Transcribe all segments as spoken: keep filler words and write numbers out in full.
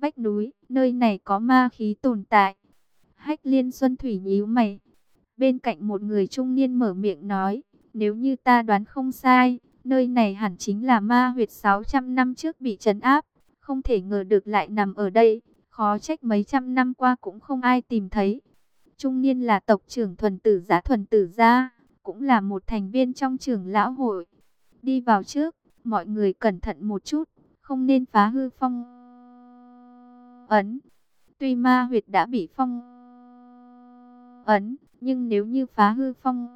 vách núi, nơi này có ma khí tồn tại. Hách Liên Xuân Thủy nhíu mày. Bên cạnh một người trung niên mở miệng nói, nếu như ta đoán không sai, nơi này hẳn chính là ma huyệt sáu trăm năm trước bị trấn áp, không thể ngờ được lại nằm ở đây, khó trách mấy trăm năm qua cũng không ai tìm thấy. Trung niên là tộc trưởng Thuần Tử Giá Thuần Tử Gia, cũng là một thành viên trong trưởng lão hội. Đi vào trước, mọi người cẩn thận một chút, không nên phá hư phong ấn. Tuy ma huyệt đã bị phong ấn, nhưng nếu như phá hư phong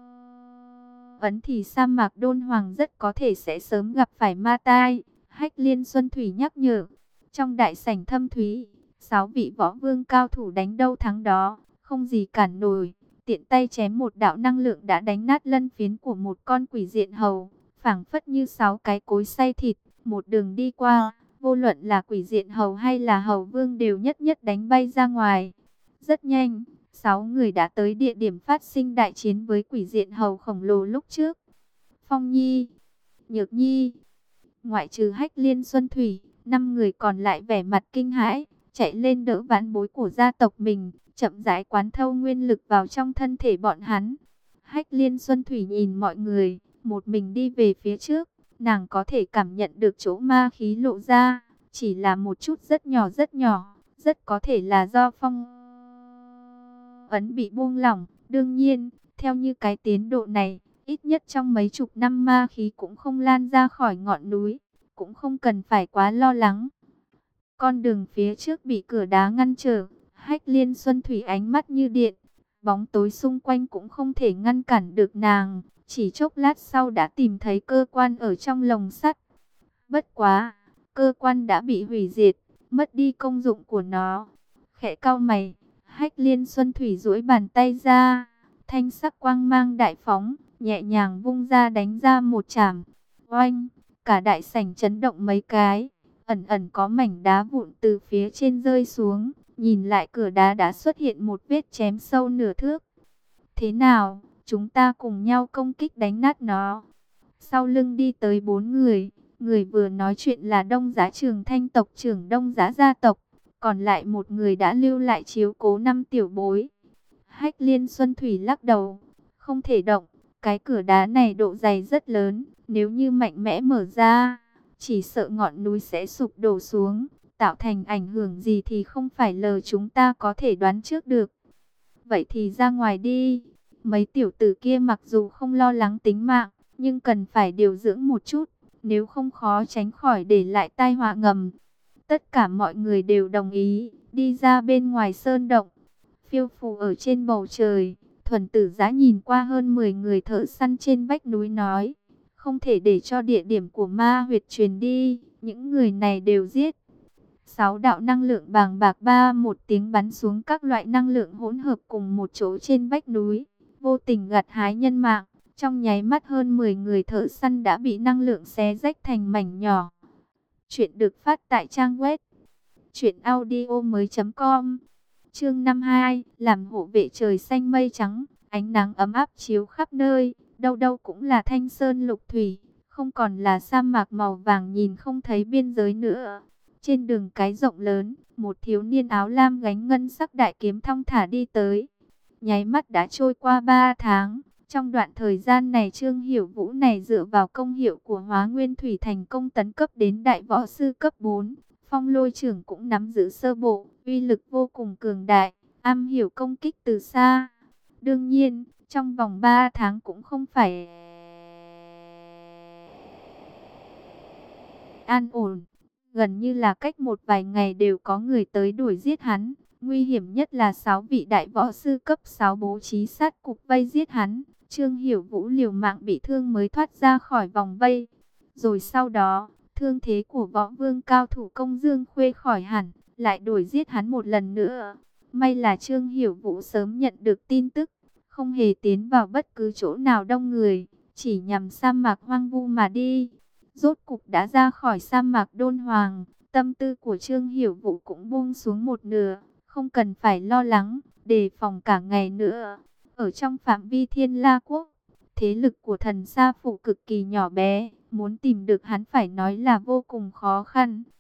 ấn thì sa mạc Đôn Hoàng rất có thể sẽ sớm gặp phải ma tai. Hách Liên Xuân Thủy nhắc nhở. Trong đại sảnh thâm thúy, sáu vị võ vương cao thủ đánh đâu thắng đó, không gì cản nổi. Tiện tay chém một đạo năng lượng đã đánh nát lân phiến của một con quỷ diện hầu, phảng phất như sáu cái cối xay thịt, một đường đi qua, vô luận là quỷ diện hầu hay là hầu vương đều nhất nhất đánh bay ra ngoài. Rất nhanh, sáu người đã tới địa điểm phát sinh đại chiến với quỷ diện hầu khổng lồ lúc trước. Phong Nhi, Nhược Nhi, ngoại trừ Hách Liên Xuân Thủy, năm người còn lại vẻ mặt kinh hãi, chạy lên đỡ vãn bối của gia tộc mình, chậm rãi quán thâu nguyên lực vào trong thân thể bọn hắn. Hách Liên Xuân Thủy nhìn mọi người, một mình đi về phía trước, nàng có thể cảm nhận được chỗ ma khí lộ ra, chỉ là một chút rất nhỏ rất nhỏ, rất có thể là do phong ấn bị buông lỏng. Đương nhiên, theo như cái tiến độ này, ít nhất trong mấy chục năm ma khí cũng không lan ra khỏi ngọn núi, cũng không cần phải quá lo lắng. Con đường phía trước bị cửa đá ngăn trở, Hách Liên Xuân Thủy ánh mắt như điện, bóng tối xung quanh cũng không thể ngăn cản được nàng, chỉ chốc lát sau đã tìm thấy cơ quan ở trong lồng sắt. Bất quá, cơ quan đã bị hủy diệt, mất đi công dụng của nó. Khẽ cau mày, Hách Liên Xuân Thủy duỗi bàn tay ra, thanh sắc quang mang đại phóng, nhẹ nhàng vung ra đánh ra một chảm. Oanh, cả đại sảnh chấn động mấy cái, ẩn ẩn có mảnh đá vụn từ phía trên rơi xuống, nhìn lại cửa đá đã xuất hiện một vết chém sâu nửa thước. Thế nào, chúng ta cùng nhau công kích đánh nát nó. Sau lưng đi tới bốn người, người vừa nói chuyện là Đông Giá Trường Thanh tộc trưởng Đông Giá gia tộc, còn lại một người đã lưu lại chiếu cố năm tiểu bối. Hách Liên Xuân Thủy lắc đầu, không thể động, cái cửa đá này độ dày rất lớn, nếu như mạnh mẽ mở ra, chỉ sợ ngọn núi sẽ sụp đổ xuống, tạo thành ảnh hưởng gì thì không phải lờ chúng ta có thể đoán trước được. Vậy thì ra ngoài đi. Mấy tiểu tử kia mặc dù không lo lắng tính mạng, nhưng cần phải điều dưỡng một chút, nếu không khó tránh khỏi để lại tai họa ngầm. Tất cả mọi người đều đồng ý, đi ra bên ngoài sơn động. Phiêu phù ở trên bầu trời, Thuần Tử Giá nhìn qua hơn mười người thợ săn trên vách núi nói, không thể để cho địa điểm của ma huyệt truyền đi, những người này đều giết. Sáu đạo năng lượng bàng bạc ba một tiếng bắn xuống các loại năng lượng hỗn hợp cùng một chỗ trên vách núi, vô tình gặt hái nhân mạng. Trong nháy mắt hơn mười người thợ săn đã bị năng lượng xé rách thành mảnh nhỏ. Chuyện được phát tại trang web truyện audio mới chấm com. Chương năm mươi hai, làm hộ vệ trời xanh mây trắng, ánh nắng ấm áp chiếu khắp nơi, đâu đâu cũng là thanh sơn lục thủy, không còn là sa mạc màu vàng nhìn không thấy biên giới nữa. Trên đường cái rộng lớn, một thiếu niên áo lam gánh ngân sắc đại kiếm thong thả đi tới. Nháy mắt đã trôi qua ba tháng. Trong đoạn thời gian này Trương Hiểu Vũ này dựa vào công hiệu của Hóa Nguyên Thủy thành công tấn cấp đến đại võ sư cấp bốn. Phong Lôi Trưởng cũng nắm giữ sơ bộ, uy lực vô cùng cường đại, am hiểu công kích từ xa. Đương nhiên, trong vòng ba tháng cũng không phải an ổn. Gần như là cách một vài ngày đều có người tới đuổi giết hắn. Nguy hiểm nhất là sáu vị đại võ sư cấp sáu bố trí sát cục vây giết hắn. Trương Hiểu Vũ liều mạng bị thương mới thoát ra khỏi vòng vây. Rồi sau đó, thương thế của võ vương cao thủ Công Dương Khuê khỏi hẳn, lại đuổi giết hắn một lần nữa. May là Trương Hiểu Vũ sớm nhận được tin tức, không hề tiến vào bất cứ chỗ nào đông người, chỉ nhằm sa mạc hoang vu mà đi. Rốt cục đã ra khỏi sa mạc Đôn Hoàng, tâm tư của Trương Hiểu Vũ cũng buông xuống một nửa, không cần phải lo lắng, đề phòng cả ngày nữa. Ở trong phạm vi Thiên La Quốc, thế lực của thần Sa Phủ cực kỳ nhỏ bé, muốn tìm được hắn phải nói là vô cùng khó khăn.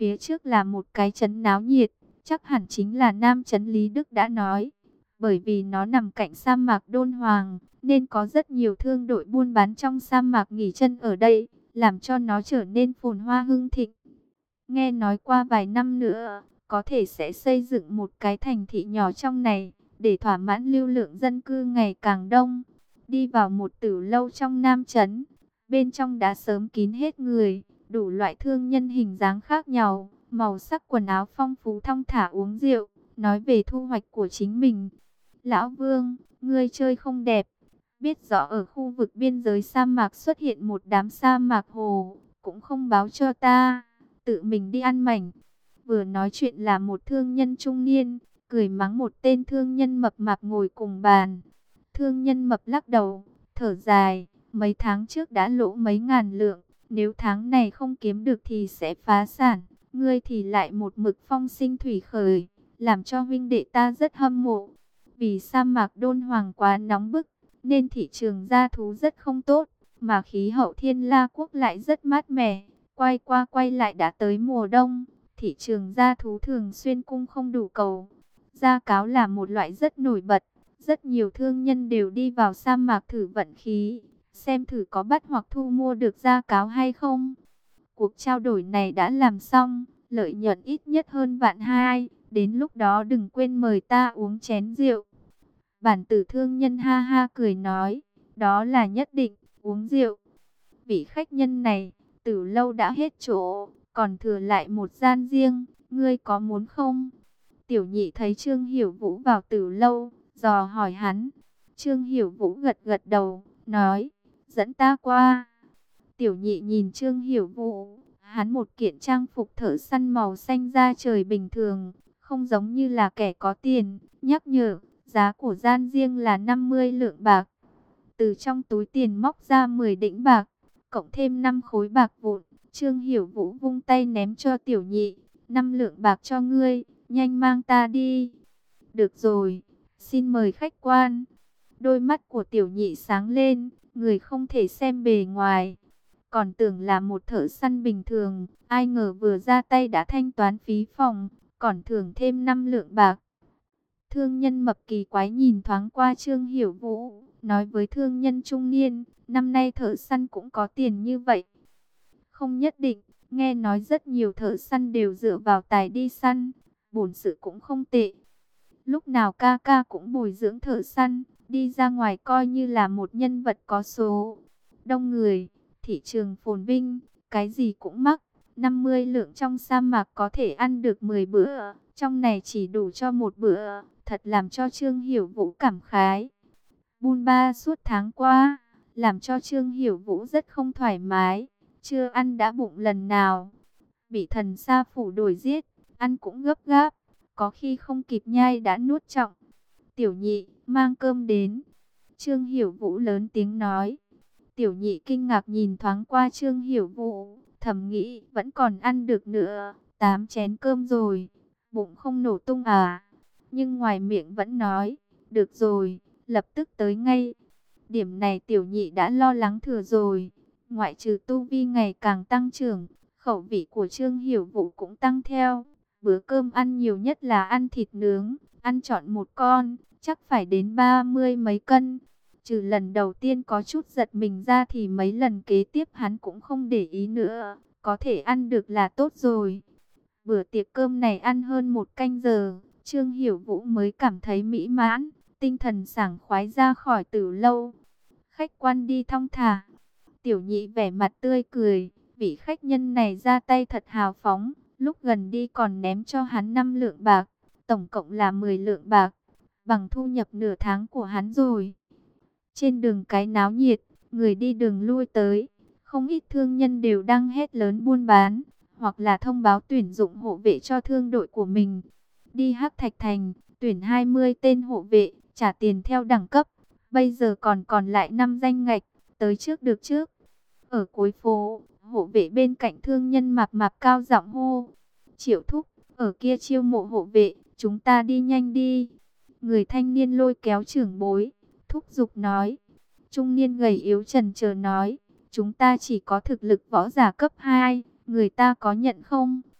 phía trước là một cái trấn náo nhiệt, chắc hẳn chính là Nam trấn Lý Đức đã nói. Bởi vì nó nằm cạnh sa mạc Đôn Hoàng, nên có rất nhiều thương đội buôn bán trong sa mạc nghỉ chân ở đây, làm cho nó trở nên phồn hoa hưng thịnh. Nghe nói qua vài năm nữa, có thể sẽ xây dựng một cái thành thị nhỏ trong này, để thỏa mãn lưu lượng dân cư ngày càng đông. Đi vào một tử lâu trong Nam trấn, bên trong đã sớm kín hết người, đủ loại thương nhân hình dáng khác nhau, màu sắc quần áo phong phú thong thả uống rượu, nói về thu hoạch của chính mình. Lão Vương, ngươi chơi không đẹp. Biết rõ ở khu vực biên giới sa mạc xuất hiện một đám sa mạc hồ, cũng không báo cho ta, tự mình đi ăn mảnh. Vừa nói chuyện là một thương nhân trung niên, cười mắng một tên thương nhân mập mạp ngồi cùng bàn. Thương nhân mập lắc đầu, thở dài, mấy tháng trước đã lỗ mấy ngàn lượng, nếu tháng này không kiếm được thì sẽ phá sản. Ngươi thì lại một mực phong sinh thủy khởi, làm cho huynh đệ ta rất hâm mộ. Vì sa mạc Đôn Hoàng quá nóng bức, nên thị trường gia thú rất không tốt, mà khí hậu Thiên La quốc lại rất mát mẻ. Quay qua quay lại đã tới mùa đông, thị trường gia thú thường xuyên cung không đủ cầu. Gia cáo là một loại rất nổi bật, rất nhiều thương nhân đều đi vào sa mạc thử vận khí, xem thử có bắt hoặc thu mua được gia cáo hay không. Cuộc trao đổi này đã làm xong, lợi nhuận ít nhất hơn vạn hai, đến lúc đó đừng quên mời ta uống chén rượu. Bản tử thương nhân ha ha cười nói, đó là nhất định, uống rượu. Vị khách nhân này, Tử lâu đã hết chỗ, còn thừa lại một gian riêng, ngươi có muốn không? Tiểu nhị thấy Trương Hiểu Vũ vào Tử lâu, dò hỏi hắn. Trương Hiểu Vũ gật gật đầu, nói, dẫn ta qua. Tiểu nhị nhìn Trương Hiểu Vũ, hắn một kiện trang phục thợ săn màu xanh da trời bình thường, không giống như là kẻ có tiền, nhắc nhở, giá của gian riêng là năm mươi lượng bạc. Từ trong túi tiền móc ra mười đĩnh bạc, cộng thêm năm khối bạc vụn, Trương Hiểu Vũ vung tay ném cho tiểu nhị, năm lượng bạc cho ngươi, nhanh mang ta đi. Được rồi, xin mời khách quan. Đôi mắt của tiểu nhị sáng lên, người không thể xem bề ngoài, còn tưởng là một thợ săn bình thường, ai ngờ vừa ra tay đã thanh toán phí phòng, còn thưởng thêm năm lượng bạc. Thương nhân mập kỳ quái nhìn thoáng qua Trương Hiểu Vũ, nói với thương nhân trung niên, năm nay thợ săn cũng có tiền như vậy. Không nhất định, nghe nói rất nhiều thợ săn đều dựa vào tài đi săn, bổn sự cũng không tệ. Lúc nào ca ca cũng bồi dưỡng thợ săn, đi ra ngoài coi như là một nhân vật có số. Đông người, thị trường phồn vinh, cái gì cũng mắc, năm mươi lượng trong sa mạc có thể ăn được mười bữa, trong này chỉ đủ cho một bữa, thật làm cho Trương Hiểu Vũ cảm khái. Bun ba suốt tháng qua, làm cho Trương Hiểu Vũ rất không thoải mái, chưa ăn đã bụng lần nào. Bị thần sa phủ đuổi giết, ăn cũng gấp gáp, có khi không kịp nhai đã nuốt trọng. Tiểu nhị, mang cơm đến. Trương Hiểu Vũ lớn tiếng nói. Tiểu nhị kinh ngạc nhìn thoáng qua Trương Hiểu Vũ, thầm nghĩ vẫn còn ăn được nữa, tám chén cơm rồi, bụng không nổ tung à. Nhưng ngoài miệng vẫn nói, được rồi, lập tức tới ngay. Điểm này tiểu nhị đã lo lắng thừa rồi, ngoại trừ tu vi ngày càng tăng trưởng, khẩu vị của Trương Hiểu Vũ cũng tăng theo. Bữa cơm ăn nhiều nhất là ăn thịt nướng, ăn trọn một con, chắc phải đến ba mươi mấy cân. Trừ lần đầu tiên có chút giật mình ra thì mấy lần kế tiếp hắn cũng không để ý nữa, có thể ăn được là tốt rồi. Bữa tiệc cơm này ăn hơn một canh giờ, Trương Hiểu Vũ mới cảm thấy mỹ mãn, tinh thần sảng khoái ra khỏi Tử lâu. Khách quan đi thong thả. Tiểu nhị vẻ mặt tươi cười, vị khách nhân này ra tay thật hào phóng, lúc gần đi còn ném cho hắn năm lượng bạc, tổng cộng là mười lượng bạc, bằng thu nhập nửa tháng của hắn rồi. Trên đường cái náo nhiệt, người đi đường lui tới, không ít thương nhân đều đang hét lớn buôn bán, hoặc là thông báo tuyển dụng hộ vệ cho thương đội của mình. Đi Hắc Thạch Thành, tuyển hai mươi tên hộ vệ, trả tiền theo đẳng cấp, bây giờ còn còn lại năm danh ngạch, tới trước được trước. Ở cuối phố, hộ vệ bên cạnh thương nhân mập mạp cao giọng hô, Triệu thúc, ở kia chiêu mộ hộ vệ, chúng ta đi nhanh đi. Người thanh niên lôi kéo trưởng bối, thúc giục nói. Trung niên gầy yếu chần chờ nói, chúng ta chỉ có thực lực võ giả cấp hai, người ta có nhận không?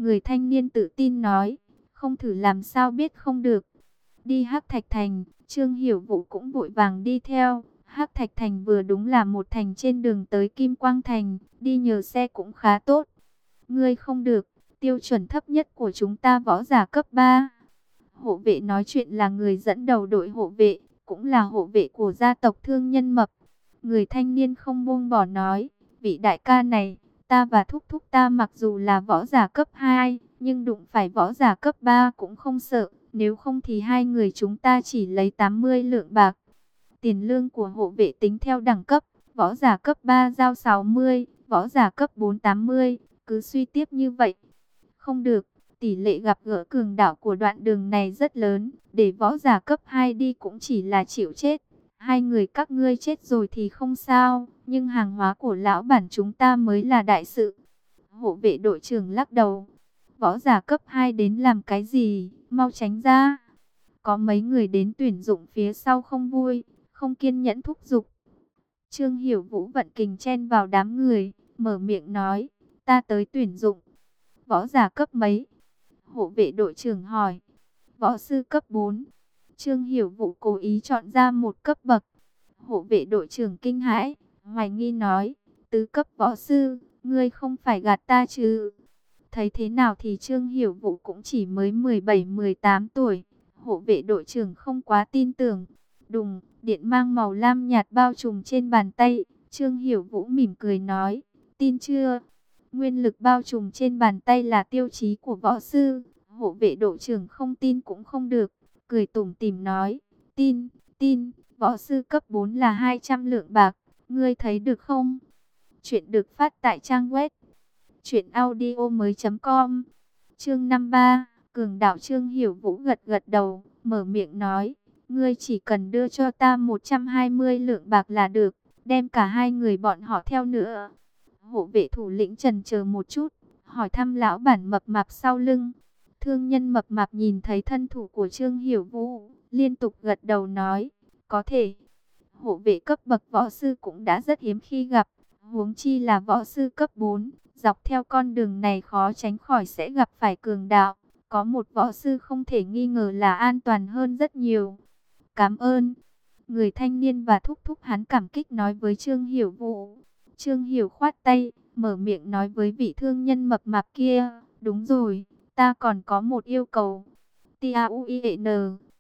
Người thanh niên tự tin nói, không thử làm sao biết không được. Đi Hắc Thạch Thành, Trương Hiểu Vũ cũng vội vàng đi theo. Hắc Thạch Thành vừa đúng là một thành trên đường tới Kim Quang Thành, đi nhờ xe cũng khá tốt. Ngươi không được, tiêu chuẩn thấp nhất của chúng ta võ giả cấp ba. Hộ vệ nói chuyện là người dẫn đầu đội hộ vệ, cũng là hộ vệ của gia tộc Thương Nhân Mập. Người thanh niên không buông bỏ nói, vị đại ca này, ta và thúc thúc ta mặc dù là võ giả cấp hai, nhưng đụng phải võ giả cấp ba cũng không sợ, nếu không thì hai người chúng ta chỉ lấy tám mươi lượng bạc. Tiền lương của hộ vệ tính theo đẳng cấp, võ giả cấp ba giao sáu mươi, võ giả cấp bốn tám mươi, cứ suy tiếp như vậy. Không được, tỷ lệ gặp gỡ cường đạo của đoạn đường này rất lớn, để võ giả cấp hai đi cũng chỉ là chịu chết. Hai người các ngươi chết rồi thì không sao, nhưng hàng hóa của lão bản chúng ta mới là đại sự. Hộ vệ đội trưởng lắc đầu. Võ giả cấp hai đến làm cái gì, mau tránh ra. Có mấy người đến tuyển dụng phía sau không vui, không kiên nhẫn thúc giục. Trương Hiểu Vũ vận kình chen vào đám người, mở miệng nói, ta tới tuyển dụng. Võ giả cấp mấy? Hộ vệ đội trưởng hỏi. Võ sư cấp bốn. Trương Hiểu Vũ cố ý chọn ra một cấp bậc. Hộ vệ đội trưởng kinh hãi, hoài nghi nói, tứ cấp võ sư, ngươi không phải gạt ta chứ? Thấy thế nào thì Trương Hiểu Vũ cũng chỉ mới mười bảy mười tám tuổi. Hộ vệ đội trưởng không quá tin tưởng. Đùng, điện mang màu lam nhạt bao trùm trên bàn tay. Trương Hiểu Vũ mỉm cười nói, tin chưa? Nguyên lực bao trùm trên bàn tay là tiêu chí của võ sư. Hộ vệ đội trưởng không tin cũng không được, cười tủm tỉm nói, tin, tin, võ sư cấp bốn là hai trăm lượng bạc, ngươi thấy được không? Chuyện được phát tại trang web truyện audio mới chấm com. Chương năm mươi ba, cường đạo. Trương Hiểu Vũ gật gật đầu, mở miệng nói, ngươi chỉ cần đưa cho ta một trăm hai mươi lượng bạc là được, đem cả hai người bọn họ theo nữa. Hộ vệ thủ lĩnh chần chờ một chút, hỏi thăm lão bản mập mạp sau lưng. Thương nhân mập mạp nhìn thấy thân thủ của Trương Hiểu Vũ, liên tục gật đầu nói, có thể. Hộ vệ cấp bậc võ sư cũng đã rất hiếm khi gặp, huống chi là võ sư cấp bốn, dọc theo con đường này khó tránh khỏi sẽ gặp phải cường đạo. Có một võ sư không thể nghi ngờ là an toàn hơn rất nhiều. Cảm ơn. Người thanh niên và thúc thúc hắn cảm kích nói với Trương Hiểu Vũ. Trương Hiểu khoát tay, mở miệng nói với vị thương nhân mập mạp kia, đúng rồi, ta còn có một yêu cầu. T A U I N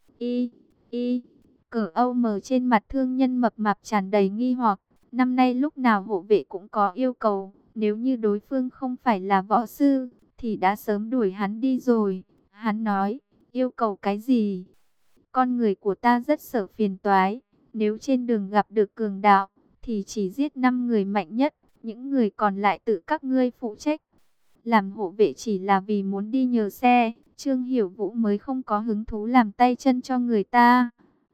I I cờ âu mờ trên mặt thương nhân mập mạp tràn đầy nghi hoặc. Năm nay lúc nào hộ vệ cũng có yêu cầu, nếu như đối phương không phải là võ sư, thì đã sớm đuổi hắn đi rồi. Hắn nói, yêu cầu cái gì? Con người của ta rất sợ phiền toái, nếu trên đường gặp được cường đạo, thì chỉ giết năm người mạnh nhất, những người còn lại tự các ngươi phụ trách. Làm hộ vệ chỉ là vì muốn đi nhờ xe, Trương Hiểu Vũ mới không có hứng thú làm tay chân cho người ta.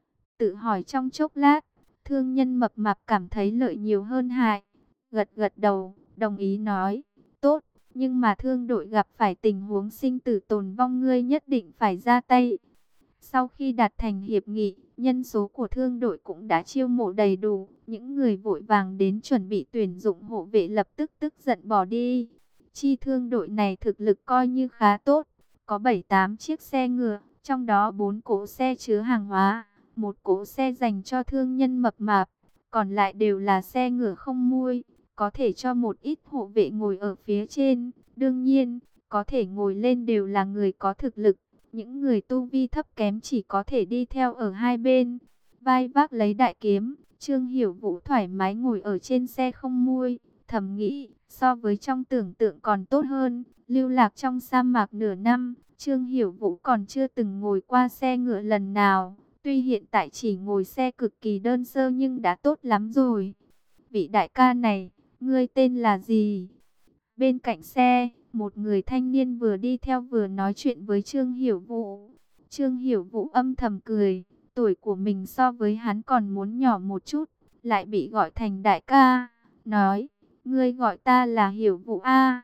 Tự hỏi trong chốc lát, thương nhân mập mạp cảm thấy lợi nhiều hơn hại. Gật gật đầu, đồng ý nói, tốt, nhưng mà thương đội gặp phải tình huống sinh tử tồn vong ngươi nhất định phải ra tay. Sau khi đạt thành hiệp nghị, nhân số của thương đội cũng đã chiêu mộ đầy đủ. Những người vội vàng đến chuẩn bị tuyển dụng hộ vệ lập tức tức giận bỏ đi. Chi thương đội này thực lực coi như khá tốt. Có bảy tám chiếc xe ngựa, trong đó bốn cỗ xe chứa hàng hóa, một cỗ xe dành cho thương nhân mập mạp. Còn lại đều là xe ngựa không mui, có thể cho một ít hộ vệ ngồi ở phía trên. Đương nhiên, có thể ngồi lên đều là người có thực lực. Những người tu vi thấp kém chỉ có thể đi theo ở hai bên. Vai vác lấy đại kiếm, Trương Hiểu Vũ thoải mái ngồi ở trên xe không mui, thầm nghĩ, so với trong tưởng tượng còn tốt hơn. Lưu lạc trong sa mạc nửa năm, Trương Hiểu Vũ còn chưa từng ngồi qua xe ngựa lần nào. Tuy hiện tại chỉ ngồi xe cực kỳ đơn sơ nhưng đã tốt lắm rồi. Vị đại ca này, ngươi tên là gì? Bên cạnh xe, một người thanh niên vừa đi theo vừa nói chuyện với Trương Hiểu Vũ. Trương Hiểu Vũ âm thầm cười, tuổi của mình so với hắn còn muốn nhỏ một chút, lại bị gọi thành đại ca. Nói, ngươi gọi ta là Hiểu Vũ A.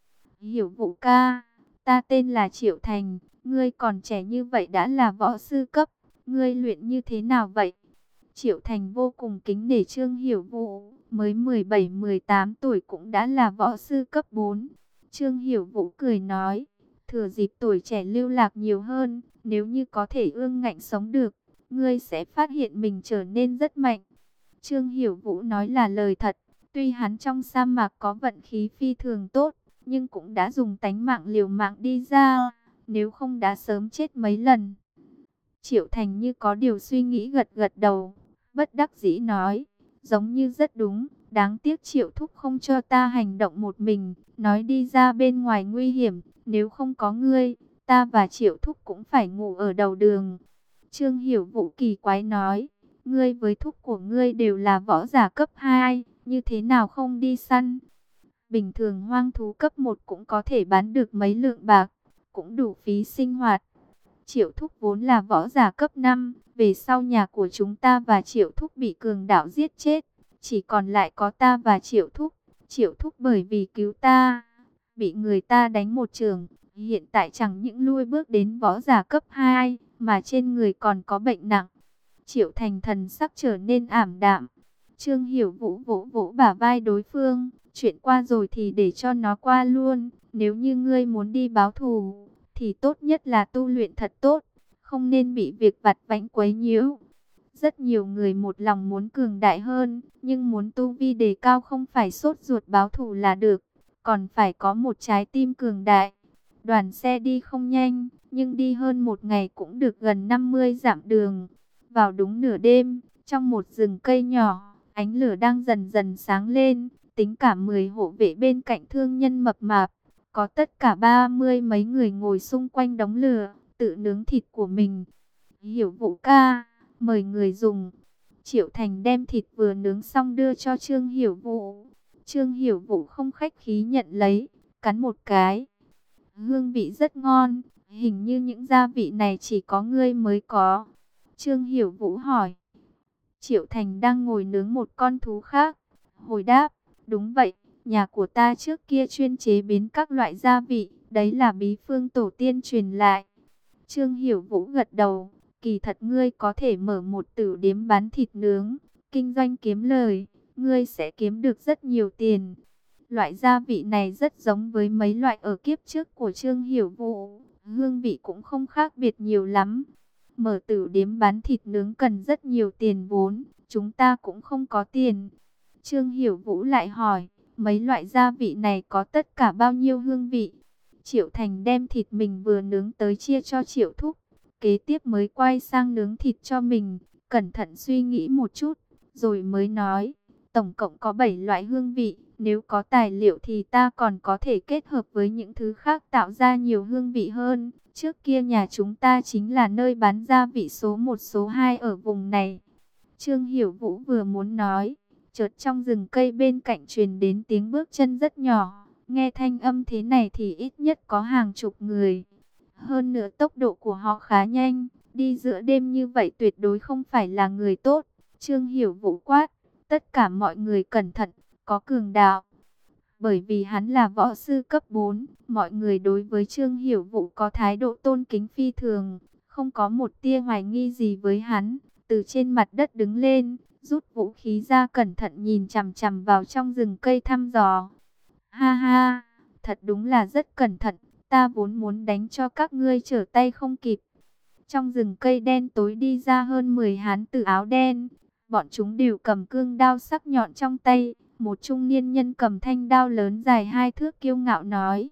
Hiểu Vũ ca, ta tên là Triệu Thành, ngươi còn trẻ như vậy đã là võ sư cấp, ngươi luyện như thế nào vậy? Triệu Thành vô cùng kính nể Trương Hiểu Vũ, mới mười bảy mười tám tuổi cũng đã là võ sư cấp bốn. Trương Hiểu Vũ cười nói, thừa dịp tuổi trẻ lưu lạc nhiều hơn, nếu như có thể ương ngạnh sống được, ngươi sẽ phát hiện mình trở nên rất mạnh. Trương Hiểu Vũ nói là lời thật, tuy hắn trong sa mạc có vận khí phi thường tốt, nhưng cũng đã dùng tánh mạng liều mạng đi ra, nếu không đã sớm chết mấy lần. Triệu Thành như có điều suy nghĩ gật gật đầu, bất đắc dĩ nói, giống như rất đúng, đáng tiếc Triệu Thúc không cho ta hành động một mình, nói đi ra bên ngoài nguy hiểm, nếu không có ngươi, ta và Triệu Thúc cũng phải ngủ ở đầu đường. Trương Hiểu Vũ kỳ quái nói, ngươi với thúc của ngươi đều là võ giả cấp hai, như thế nào không đi săn? Bình thường hoang thú cấp một cũng có thể bán được mấy lượng bạc, cũng đủ phí sinh hoạt. Triệu Thúc vốn là võ giả cấp năm, về sau nhà của chúng ta và Triệu Thúc bị cường đạo giết chết, chỉ còn lại có ta và Triệu Thúc. Triệu Thúc bởi vì cứu ta, bị người ta đánh một trường, hiện tại chẳng những lui bước đến võ giả cấp hai, mà trên người còn có bệnh nặng. Triệu Thành thần sắc trở nên ảm đạm. Trương Hiểu Vũ vỗ vỗ bả vai đối phương, chuyện qua rồi thì để cho nó qua luôn, nếu như ngươi muốn đi báo thù thì tốt nhất là tu luyện thật tốt, không nên bị việc vặt vãnh quấy nhiễu. Rất nhiều người một lòng muốn cường đại hơn, nhưng muốn tu vi đề cao không phải sốt ruột báo thù là được, còn phải có một trái tim cường đại. Đoàn xe đi không nhanh, nhưng đi hơn một ngày cũng được gần năm mươi dặm đường. Vào đúng nửa đêm, trong một rừng cây nhỏ, ánh lửa đang dần dần sáng lên, tính cả mười hộ vệ bên cạnh thương nhân mập mạp. Có tất cả ba mươi mấy người ngồi xung quanh đống lửa, tự nướng thịt của mình. Hiểu Vũ ca, mời người dùng. Triệu Thành đem thịt vừa nướng xong đưa cho Trương Hiểu Vũ. Trương Hiểu Vũ không khách khí nhận lấy, cắn một cái. Hương vị rất ngon, hình như những gia vị này chỉ có ngươi mới có. Trương Hiểu Vũ hỏi. Triệu Thành đang ngồi nướng một con thú khác. Hồi đáp, đúng vậy, nhà của ta trước kia chuyên chế biến các loại gia vị, đấy là bí phương tổ tiên truyền lại. Trương Hiểu Vũ gật đầu, kỳ thật ngươi có thể mở một tử điếm bán thịt nướng, kinh doanh kiếm lời, ngươi sẽ kiếm được rất nhiều tiền. Loại gia vị này rất giống với mấy loại ở kiếp trước của Trương Hiểu Vũ, hương vị cũng không khác biệt nhiều lắm. Mở tử điếm bán thịt nướng cần rất nhiều tiền vốn, chúng ta cũng không có tiền. Trương Hiểu Vũ lại hỏi, mấy loại gia vị này có tất cả bao nhiêu hương vị? Triệu Thành đem thịt mình vừa nướng tới chia cho Triệu Thúc, kế tiếp mới quay sang nướng thịt cho mình, cẩn thận suy nghĩ một chút, rồi mới nói, tổng cộng có bảy loại hương vị, nếu có tài liệu thì ta còn có thể kết hợp với những thứ khác tạo ra nhiều hương vị hơn. Trước kia nhà chúng ta chính là nơi bán gia vị số một số hai ở vùng này. Trương Hiểu Vũ vừa muốn nói, chợt trong rừng cây bên cạnh truyền đến tiếng bước chân rất nhỏ. Nghe thanh âm thế này thì ít nhất có hàng chục người. Hơn nữa tốc độ của họ khá nhanh, đi giữa đêm như vậy tuyệt đối không phải là người tốt. Trương Hiểu Vũ quát, tất cả mọi người cẩn thận, có cường đạo. Bởi vì hắn là võ sư cấp bốn, mọi người đối với Trương Hiểu Vũ có thái độ tôn kính phi thường, không có một tia hoài nghi gì với hắn. Từ trên mặt đất đứng lên, rút vũ khí ra cẩn thận nhìn chằm chằm vào trong rừng cây thăm dò. Ha ha, thật đúng là rất cẩn thận, ta vốn muốn đánh cho các ngươi trở tay không kịp. Trong rừng cây đen tối đi ra hơn mười hán tử áo đen, bọn chúng đều cầm cương đao sắc nhọn trong tay. Một trung niên nhân cầm thanh đao lớn dài hai thước kiêu ngạo nói.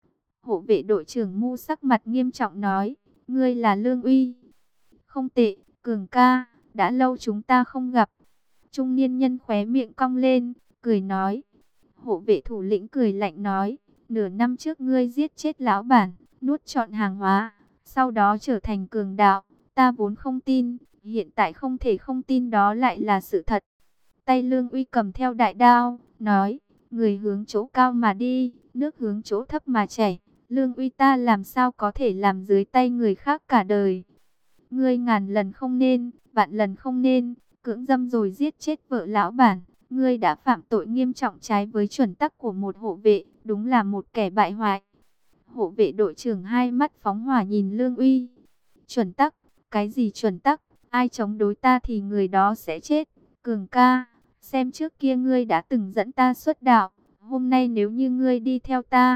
Hộ vệ đội trưởng Mu sắc mặt nghiêm trọng nói, ngươi là Lương Uy. Không tệ, Cường ca, đã lâu chúng ta không gặp. Trung niên nhân khóe miệng cong lên, cười nói. Hộ vệ thủ lĩnh cười lạnh nói, nửa năm trước ngươi giết chết lão bản, nuốt trọn hàng hóa, sau đó trở thành cường đạo. Ta vốn không tin, hiện tại không thể không tin đó lại là sự thật. Tay Lương Uy cầm theo đại đao, nói, người hướng chỗ cao mà đi, nước hướng chỗ thấp mà chảy. Lương Uy ta làm sao có thể làm dưới tay người khác cả đời. Ngươi ngàn lần không nên, vạn lần không nên, cưỡng dâm rồi giết chết vợ lão bản. Ngươi đã phạm tội nghiêm trọng trái với chuẩn tắc của một hộ vệ, đúng là một kẻ bại hoại. Hộ vệ đội trưởng hai mắt phóng hỏa nhìn Lương Uy. Chuẩn tắc, cái gì chuẩn tắc, ai chống đối ta thì người đó sẽ chết. Cường ca, xem trước kia ngươi đã từng dẫn ta xuất đạo, hôm nay nếu như ngươi đi theo ta,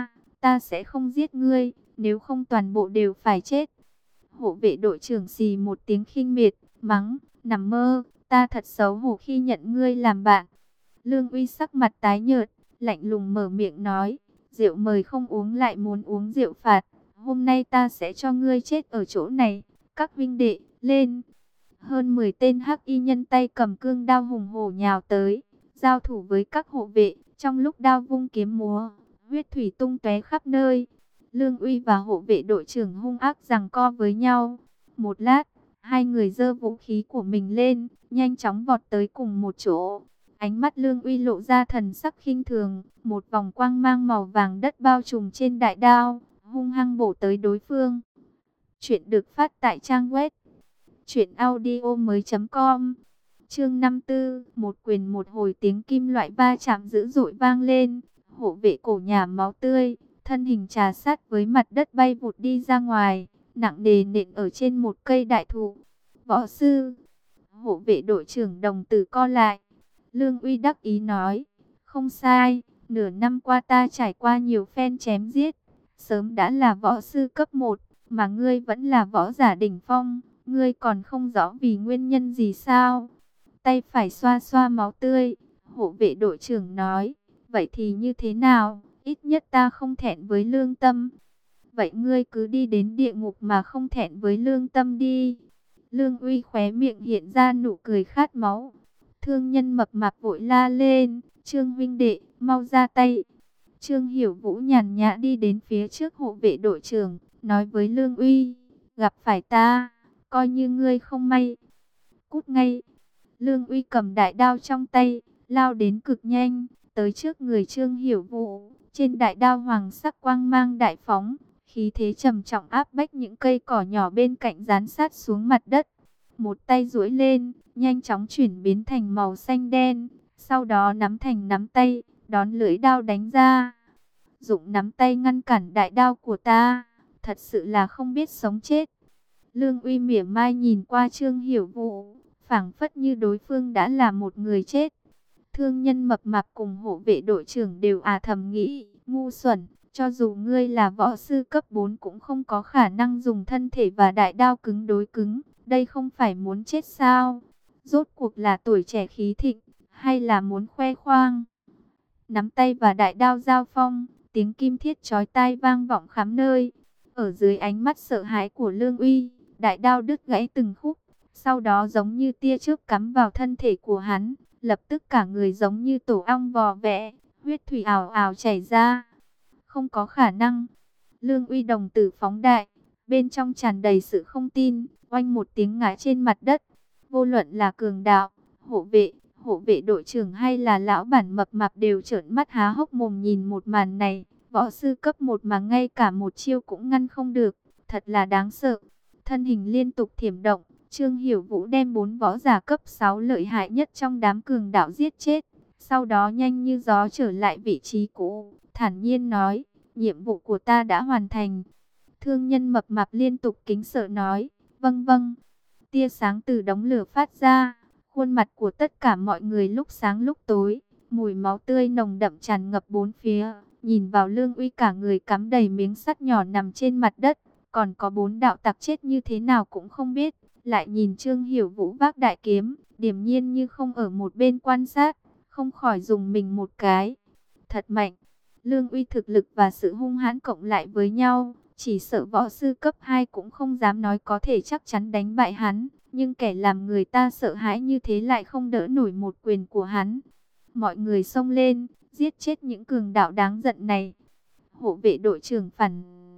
ta sẽ không giết ngươi, nếu không toàn bộ đều phải chết. Hộ vệ đội trưởng xì một tiếng khinh miệt, mắng, nằm mơ, ta thật xấu hổ khi nhận ngươi làm bạn. Lương Uy sắc mặt tái nhợt, lạnh lùng mở miệng nói, rượu mời không uống lại muốn uống rượu phạt. Hôm nay ta sẽ cho ngươi chết ở chỗ này. Các huynh đệ, lên. Hơn mười tên hắc y nhân tay cầm cương đao hùng hổ nhào tới, giao thủ với các hộ vệ. Trong lúc đao vung kiếm múa, huyết thủy tung tóe khắp nơi. Lương Uy và hộ vệ đội trưởng hung ác giằng co với nhau. Một lát, hai người giơ vũ khí của mình lên, nhanh chóng vọt tới cùng một chỗ. Ánh mắt Lương Uy lộ ra thần sắc khinh thường, một vòng quang mang màu vàng đất bao trùm trên đại đao, hung hăng bổ tới đối phương. Chuyện được phát tại trang web truyện audio mới chấm com. Chương năm tư, một quyền một hồi, tiếng kim loại va chạm dữ dội vang lên, hộ vệ cổ nhà máu tươi, thân hình trà sát với mặt đất bay vụt đi ra ngoài, nặng nề nện ở trên một cây đại thụ. Võ sư, hộ vệ đội trưởng đồng tử co lại. Lương Uy đắc ý nói, không sai, nửa năm qua ta trải qua nhiều phen chém giết, sớm đã là võ sư cấp một, mà ngươi vẫn là võ giả đỉnh phong, ngươi còn không rõ vì nguyên nhân gì sao? Tay phải xoa xoa máu tươi, hộ vệ đội trưởng nói, vậy thì như thế nào, ít nhất ta không thẹn với lương tâm. Vậy ngươi cứ đi đến địa ngục mà không thẹn với lương tâm đi. Lương Uy khóe miệng hiện ra nụ cười khát máu. Thương nhân mập mạp vội la lên, Trương huynh đệ, mau ra tay. Trương Hiểu Vũ nhàn nhã đi đến phía trước hộ vệ đội trưởng, nói với Lương Uy, gặp phải ta, coi như ngươi không may. Cút ngay. Lương Uy cầm đại đao trong tay, lao đến cực nhanh, tới trước người Trương Hiểu Vũ. Trên đại đao hoàng sắc quang mang đại phóng, khí thế trầm trọng áp bách những cây cỏ nhỏ bên cạnh dán sát xuống mặt đất. Một tay duỗi lên, nhanh chóng chuyển biến thành màu xanh đen, sau đó nắm thành nắm tay, đón lưỡi đao đánh ra. Dụng nắm tay ngăn cản đại đao của ta, thật sự là không biết sống chết. Lương Uy mỉa mai nhìn qua Trương Hiểu Vũ, phảng phất như đối phương đã là một người chết. Thương nhân mập mạp cùng hộ vệ đội trưởng đều à thầm nghĩ, ngu xuẩn, cho dù ngươi là võ sư cấp bốn cũng không có khả năng dùng thân thể và đại đao cứng đối cứng, đây không phải muốn chết sao? Rốt cuộc là tuổi trẻ khí thịnh, hay là muốn khoe khoang? Nắm tay và đại đao giao phong, tiếng kim thiết chói tai vang vọng khắp nơi. Ở dưới ánh mắt sợ hãi của Lương Uy, đại đao đứt gãy từng khúc, sau đó giống như tia chớp cắm vào thân thể của hắn, lập tức cả người giống như tổ ong vò vẽ, huyết thủy ào ào chảy ra. Không có khả năng. Lương Uy đồng tử phóng đại, bên trong tràn đầy sự không tin, oanh một tiếng ngã trên mặt đất. Vô luận là cường đạo, hộ vệ, hộ vệ đội trưởng hay là lão bản mập mạp đều trợn mắt há hốc mồm nhìn một màn này. Võ sư cấp một mà ngay cả một chiêu cũng ngăn không được, thật là đáng sợ. Thân hình liên tục thiểm động, Trương Hiểu Vũ đem bốn võ giả cấp sáu lợi hại nhất trong đám cường đạo giết chết. Sau đó nhanh như gió trở lại vị trí cũ, thản nhiên nói, nhiệm vụ của ta đã hoàn thành. Thương nhân mập mạp liên tục kính sợ nói, vâng vâng. Tia sáng từ đống lửa phát ra, khuôn mặt của tất cả mọi người lúc sáng lúc tối, mùi máu tươi nồng đậm tràn ngập bốn phía. Nhìn vào Lương Uy cả người cắm đầy miếng sắt nhỏ nằm trên mặt đất, còn có bốn đạo tặc chết như thế nào cũng không biết. Lại nhìn Trương Hiểu Vũ vác đại kiếm, điềm nhiên như không ở một bên quan sát, không khỏi dùng mình một cái. Thật mạnh. Lương Uy thực lực và sự hung hãn cộng lại với nhau, chỉ sợ võ sư cấp hai cũng không dám nói có thể chắc chắn đánh bại hắn. Nhưng kẻ làm người ta sợ hãi như thế lại không đỡ nổi một quyền của hắn. Mọi người xông lên, giết chết những cường đạo đáng giận này. Hộ vệ đội trưởng phản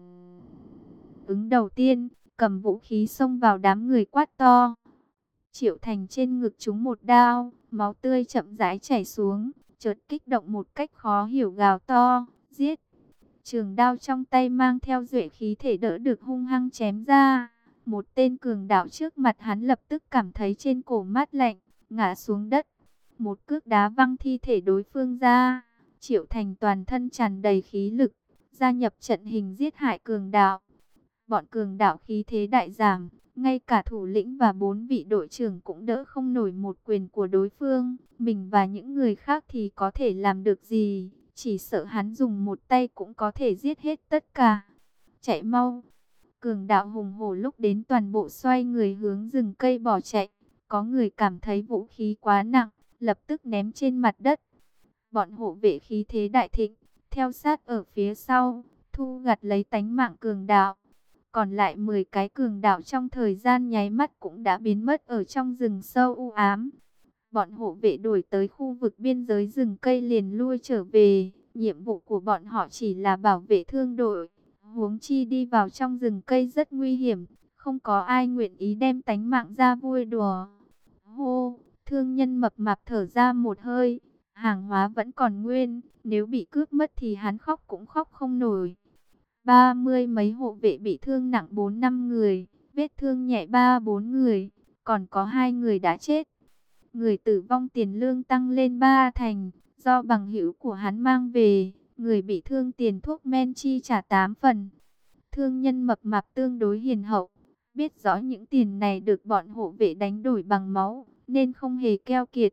ứng đầu tiên, cầm vũ khí xông vào đám người quát to. Triệu Thành trên ngực trúng một đao, máu tươi chậm rãi chảy xuống, chợt kích động một cách khó hiểu gào to, giết. Trường đao trong tay mang theo duệ khí thể đỡ được hung hăng chém ra. Một tên cường đạo trước mặt hắn lập tức cảm thấy trên cổ mát lạnh, ngã xuống đất. Một cước đá văng thi thể đối phương ra. Triệu Thành toàn thân tràn đầy khí lực, gia nhập trận hình giết hại cường đạo. Bọn cường đạo khí thế đại giảm, ngay cả thủ lĩnh và bốn vị đội trưởng cũng đỡ không nổi một quyền của đối phương. Mình và những người khác thì có thể làm được gì? Chỉ sợ hắn dùng một tay cũng có thể giết hết tất cả. Chạy mau! Cường đạo hùng hổ lúc đến toàn bộ xoay người hướng rừng cây bỏ chạy. Có người cảm thấy vũ khí quá nặng, lập tức ném trên mặt đất. Bọn hộ vệ khí thế đại thịnh, theo sát ở phía sau, thu gặt lấy tánh mạng cường đạo. Còn lại mười cái cường đạo trong thời gian nháy mắt cũng đã biến mất ở trong rừng sâu u ám. Bọn hộ vệ đuổi tới khu vực biên giới rừng cây liền lui trở về. Nhiệm vụ của bọn họ chỉ là bảo vệ thương đội. Huống chi đi vào trong rừng cây rất nguy hiểm, không có ai nguyện ý đem tánh mạng ra vui đùa. Hô, thương nhân mập mạp thở ra một hơi, hàng hóa vẫn còn nguyên, nếu bị cướp mất thì hắn khóc cũng khóc không nổi. Ba mươi mấy hộ vệ bị thương nặng bốn năm người, vết thương nhẹ ba bốn người, còn có hai người đã chết. Người tử vong tiền lương tăng lên ba thành, do bằng hữu của hắn mang về. Người bị thương tiền thuốc men chi trả tám phần. Thương nhân mập mạp tương đối hiền hậu, biết rõ những tiền này được bọn hộ vệ đánh đổi bằng máu, nên không hề keo kiệt.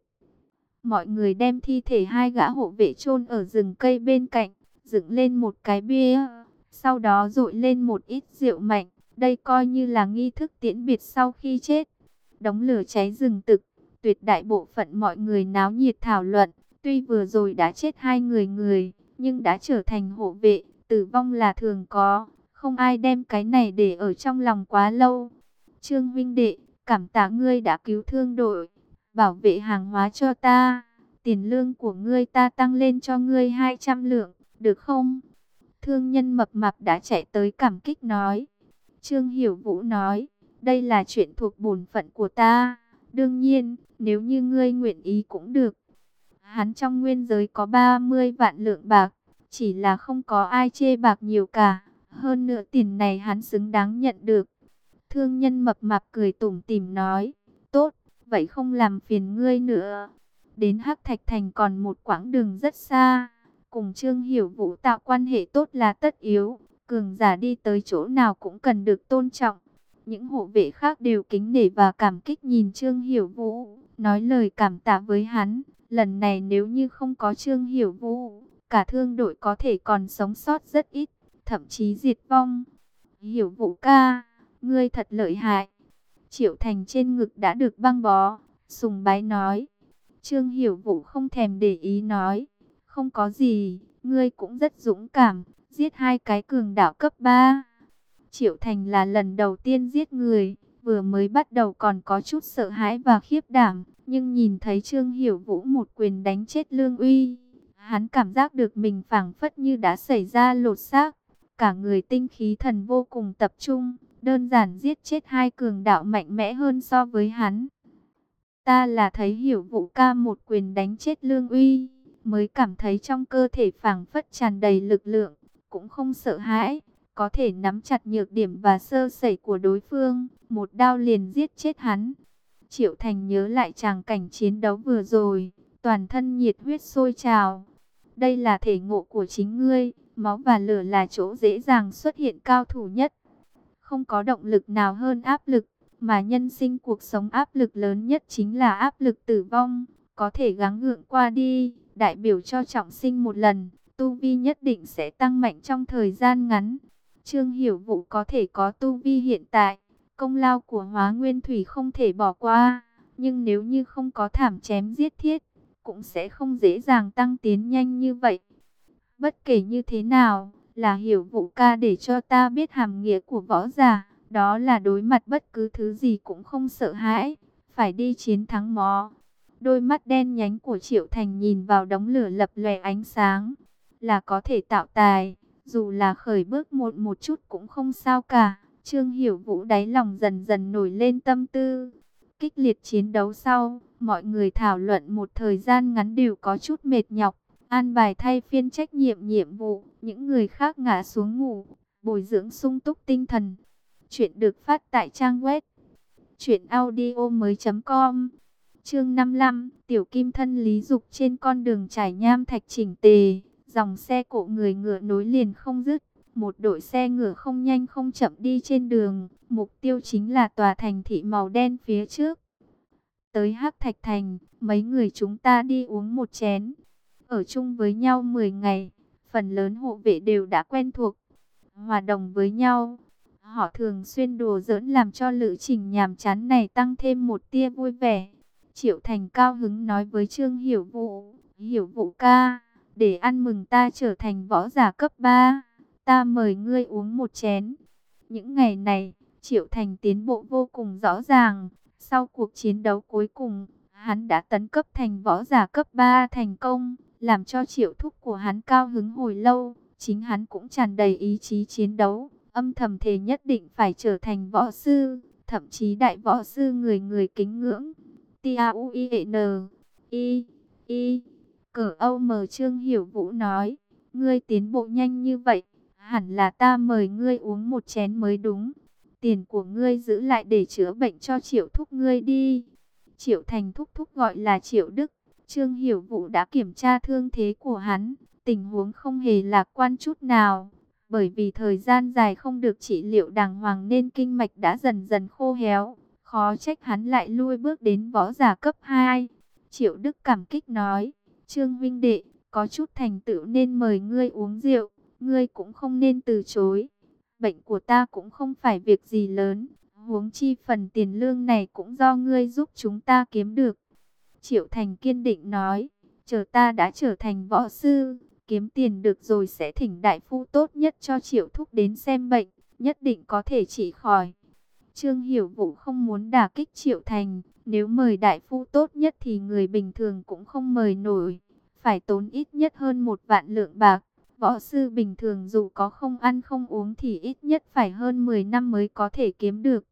Mọi người đem thi thể hai gã hộ vệ chôn ở rừng cây bên cạnh, dựng lên một cái bia, sau đó dội lên một ít rượu mạnh. Đây coi như là nghi thức tiễn biệt sau khi chết. Đống lửa cháy rừng tực, tuyệt đại bộ phận mọi người náo nhiệt thảo luận. Tuy vừa rồi đã chết hai người người, nhưng đã trở thành hộ vệ, tử vong là thường có, không ai đem cái này để ở trong lòng quá lâu. Trương huynh đệ, cảm tạ ngươi đã cứu thương đội, bảo vệ hàng hóa cho ta, tiền lương của ngươi ta tăng lên cho ngươi hai trăm lượng, được không? Thương nhân mập mạp đã chạy tới cảm kích nói. Trương Hiểu Vũ nói, đây là chuyện thuộc bổn phận của ta, đương nhiên, nếu như ngươi nguyện ý cũng được. Hắn trong nguyên giới có ba mươi vạn lượng bạc, chỉ là không có ai chê bạc nhiều cả. Hơn nữa tiền này hắn xứng đáng nhận được. Thương nhân mập mạp cười tủm tỉm nói, tốt, vậy không làm phiền ngươi nữa. Đến Hắc Thạch Thành còn một quãng đường rất xa, cùng Trương Hiểu Vũ tạo quan hệ tốt là tất yếu. Cường giả đi tới chỗ nào cũng cần được tôn trọng. Những hộ vệ khác đều kính nể và cảm kích nhìn Trương Hiểu Vũ, nói lời cảm tạ với hắn. Lần này nếu như không có Trương Hiểu Vũ, cả thương đội có thể còn sống sót rất ít, thậm chí diệt vong. Hiểu Vũ ca, ngươi thật lợi hại. Triệu Thành trên ngực đã được băng bó, sùng bái nói. Trương Hiểu Vũ không thèm để ý nói, không có gì, ngươi cũng rất dũng cảm, giết hai cái cường đạo cấp ba. Triệu Thành là lần đầu tiên giết người, vừa mới bắt đầu còn có chút sợ hãi và khiếp đảm, nhưng nhìn thấy Trương Hiểu Vũ một quyền đánh chết Lương Uy, hắn cảm giác được mình phảng phất như đã xảy ra lột xác, cả người tinh khí thần vô cùng tập trung, đơn giản giết chết hai cường đạo mạnh mẽ hơn so với hắn. Ta là thấy Hiểu Vũ ca một quyền đánh chết Lương Uy, mới cảm thấy trong cơ thể phảng phất tràn đầy lực lượng, cũng không sợ hãi, có thể nắm chặt nhược điểm và sơ sẩy của đối phương, một đao liền giết chết hắn. Triệu Thành nhớ lại tràng cảnh chiến đấu vừa rồi, toàn thân nhiệt huyết sôi trào. Đây là thể ngộ của chính ngươi, máu và lửa là chỗ dễ dàng xuất hiện cao thủ nhất. Không có động lực nào hơn áp lực, mà nhân sinh cuộc sống áp lực lớn nhất chính là áp lực tử vong. Có thể gắng gượng qua đi, đại biểu cho trọng sinh một lần, tu vi nhất định sẽ tăng mạnh trong thời gian ngắn. Trương Hiểu Vũ có thể có tu vi hiện tại, công lao của Hóa Nguyên Thủy không thể bỏ qua, nhưng nếu như không có thảm chém giết thiết, cũng sẽ không dễ dàng tăng tiến nhanh như vậy. Bất kể như thế nào, là Hiểu Vũ ca để cho ta biết hàm nghĩa của võ giả, đó là đối mặt bất cứ thứ gì cũng không sợ hãi, phải đi chiến thắng nó. Đôi mắt đen nhánh của Triệu Thành nhìn vào đống lửa lập lòe ánh sáng, là có thể tạo tài, dù là khởi bước một một chút cũng không sao cả. Trương Hiểu Vũ đáy lòng dần dần nổi lên tâm tư. Kích liệt chiến đấu sau, mọi người thảo luận một thời gian ngắn đều có chút mệt nhọc, an bài thay phiên trách nhiệm nhiệm vụ, những người khác ngã xuống ngủ, bồi dưỡng sung túc tinh thần. Chuyện được phát tại trang web truyện audio mới chấm com. Chương năm mươi lăm, Tiểu Kim thân Lý Dục trên con đường trải nham thạch chỉnh tề, dòng xe cộ người ngựa nối liền không dứt. Một đội xe ngựa không nhanh không chậm đi trên đường, mục tiêu chính là tòa thành thị màu đen phía trước. Tới Hắc Thạch Thành, mấy người chúng ta đi uống một chén. ở chung với nhau mười ngày, phần lớn hộ vệ đều đã quen thuộc, hòa đồng với nhau. Họ thường xuyên đùa giỡn làm cho lữ trình nhàm chán này tăng thêm một tia vui vẻ. Triệu Thành cao hứng nói với Trương Hiểu Vũ, Hiểu Vũ ca, để ăn mừng ta trở thành võ giả cấp ba, ta mời ngươi uống một chén. Những ngày này, Triệu Thành tiến bộ vô cùng rõ ràng. Sau cuộc chiến đấu cuối cùng, hắn đã tấn cấp thành võ giả cấp ba thành công, làm cho Triệu thúc của hắn cao hứng hồi lâu. Chính hắn cũng tràn đầy ý chí chiến đấu, âm thầm thề nhất định phải trở thành võ sư, thậm chí đại võ sư người người kính ngưỡng. T-A-U-I-N I I Cờ Âu mờ Trương Hiểu Vũ nói, ngươi tiến bộ nhanh như vậy, hẳn là ta mời ngươi uống một chén mới đúng. Tiền của ngươi giữ lại để chữa bệnh cho Triệu thúc ngươi đi. Triệu Thành thúc thúc gọi là Triệu Đức. Trương Hiểu Vũ đã kiểm tra thương thế của hắn, tình huống không hề lạc quan chút nào. Bởi vì thời gian dài không được trị liệu đàng hoàng nên kinh mạch đã dần dần khô héo. Khó trách hắn lại lui bước đến võ giả cấp hai. Triệu Đức cảm kích nói, Trương huynh đệ, có chút thành tựu nên mời ngươi uống rượu, ngươi cũng không nên từ chối. Bệnh của ta cũng không phải việc gì lớn, huống chi phần tiền lương này cũng do ngươi giúp chúng ta kiếm được. Triệu Thành kiên định nói, chờ ta đã trở thành võ sư, kiếm tiền được rồi sẽ thỉnh đại phu tốt nhất cho Triệu thúc đến xem bệnh, nhất định có thể trị khỏi. Trương Hiểu Vũ không muốn đả kích Triệu Thành, nếu mời đại phu tốt nhất thì người bình thường cũng không mời nổi, phải tốn ít nhất hơn một vạn lượng bạc. Võ sư bình thường dù có không ăn không uống thì ít nhất phải hơn mười năm mới có thể kiếm được.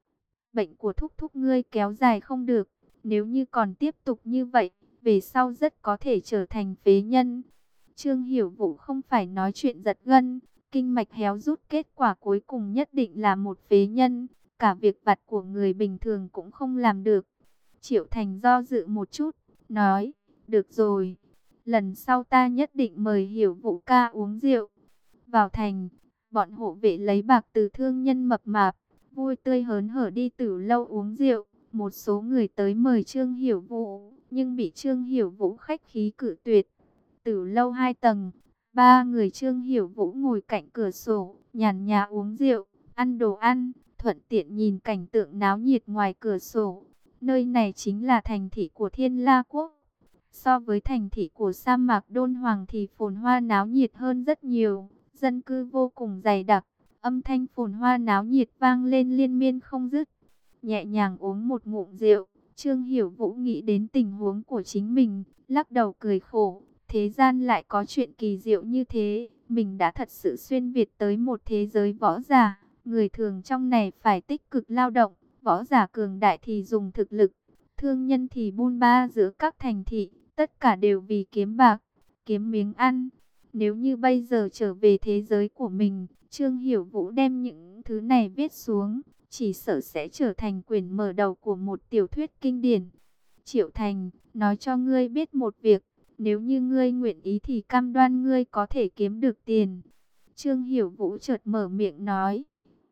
Bệnh của thúc thúc ngươi kéo dài không được, nếu như còn tiếp tục như vậy, về sau rất có thể trở thành phế nhân. Trương Hiểu Vũ không phải nói chuyện giật gân, kinh mạch héo rút kết quả cuối cùng nhất định là một phế nhân, cả việc vặt của người bình thường cũng không làm được. Triệu Thành do dự một chút, nói, được rồi, lần sau ta nhất định mời Hiểu Vũ ca uống rượu. Vào thành, bọn hộ vệ lấy bạc từ thương nhân mập mạp, vui tươi hớn hở đi Tử lâu uống rượu. Một số người tới mời Trương Hiểu Vũ, nhưng bị Trương Hiểu Vũ khách khí cự tuyệt. Tử lâu hai tầng, ba người Trương Hiểu Vũ ngồi cạnh cửa sổ, nhàn nhã uống rượu, ăn đồ ăn, thuận tiện nhìn cảnh tượng náo nhiệt ngoài cửa sổ. Nơi này chính là thành thị của Thiên La Quốc. So với thành thị của sa mạc Đôn Hoàng thì phồn hoa náo nhiệt hơn rất nhiều, dân cư vô cùng dày đặc, âm thanh phồn hoa náo nhiệt vang lên liên miên không dứt. Nhẹ nhàng uống một ngụm rượu, Trương Hiểu Vũ nghĩ đến tình huống của chính mình, lắc đầu cười khổ, thế gian lại có chuyện kỳ diệu như thế, mình đã thật sự xuyên việt tới một thế giới võ giả, người thường trong này phải tích cực lao động, võ giả cường đại thì dùng thực lực, thương nhân thì buôn ba giữa các thành thị, tất cả đều vì kiếm bạc, kiếm miếng ăn. Nếu như bây giờ trở về thế giới của mình, Trương Hiểu Vũ đem những thứ này viết xuống, chỉ sợ sẽ trở thành quyển mở đầu của một tiểu thuyết kinh điển. Triệu Thành, nói cho ngươi biết một việc, nếu như ngươi nguyện ý thì cam đoan ngươi có thể kiếm được tiền. Trương Hiểu Vũ chợt mở miệng nói.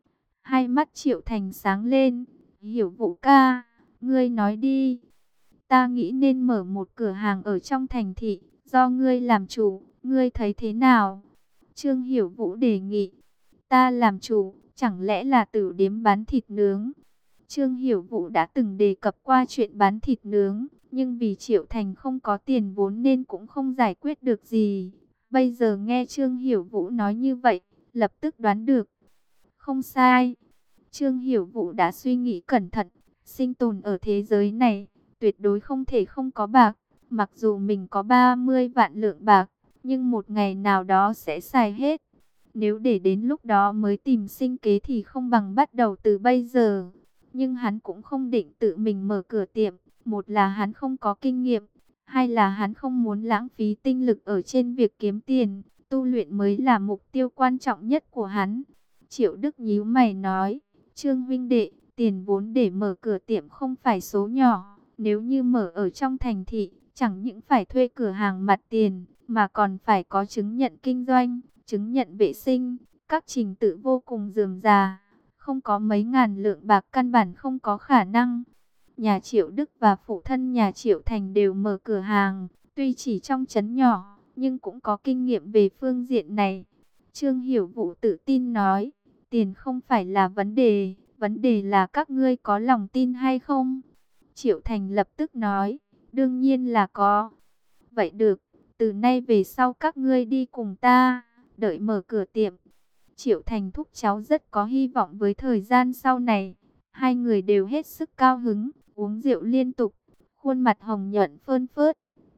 Hai mắt Triệu Thành sáng lên, Hiểu Vũ ca, ngươi nói đi. Ta nghĩ nên mở một cửa hàng ở trong thành thị, do ngươi làm chủ, ngươi thấy thế nào? Trương Hiểu Vũ đề nghị, ta làm chủ, chẳng lẽ là tử điếm bán thịt nướng? Trương Hiểu Vũ đã từng đề cập qua chuyện bán thịt nướng, nhưng vì Triệu Thành không có tiền vốn nên cũng không giải quyết được gì. Bây giờ nghe Trương Hiểu Vũ nói như vậy, lập tức đoán được. Không sai. Trương Hiểu Vũ đã suy nghĩ cẩn thận, sinh tồn ở thế giới này, tuyệt đối không thể không có bạc. Mặc dù mình có ba mươi vạn lượng bạc, nhưng một ngày nào đó sẽ xài hết. Nếu để đến lúc đó mới tìm sinh kế thì không bằng bắt đầu từ bây giờ. Nhưng hắn cũng không định tự mình mở cửa tiệm. Một là hắn không có kinh nghiệm, hai là hắn không muốn lãng phí tinh lực ở trên việc kiếm tiền. Tu luyện mới là mục tiêu quan trọng nhất của hắn. Triệu Đức nhíu mày nói, Trương huynh đệ, tiền vốn để mở cửa tiệm không phải số nhỏ. Nếu như mở ở trong thành thị, chẳng những phải thuê cửa hàng mặt tiền, mà còn phải có chứng nhận kinh doanh, chứng nhận vệ sinh, các trình tự vô cùng rườm rà. Không có mấy ngàn lượng bạc căn bản không có khả năng. Nhà Triệu Đức và phụ thân nhà Triệu Thành đều mở cửa hàng, Tuy chỉ trong trấn nhỏ, nhưng cũng có kinh nghiệm về phương diện này. Trương Hiểu Vũ tự tin nói, tiền không phải là vấn đề, vấn đề là các ngươi có lòng tin hay không. Triệu Thành lập tức nói, đương nhiên là có. Vậy được, từ nay về sau các ngươi đi cùng ta, đợi mở cửa tiệm. Triệu Thành thúc cháu rất có hy vọng với thời gian sau này. Hai người đều hết sức cao hứng, uống rượu liên tục, khuôn mặt hồng nhuận phơn phớt.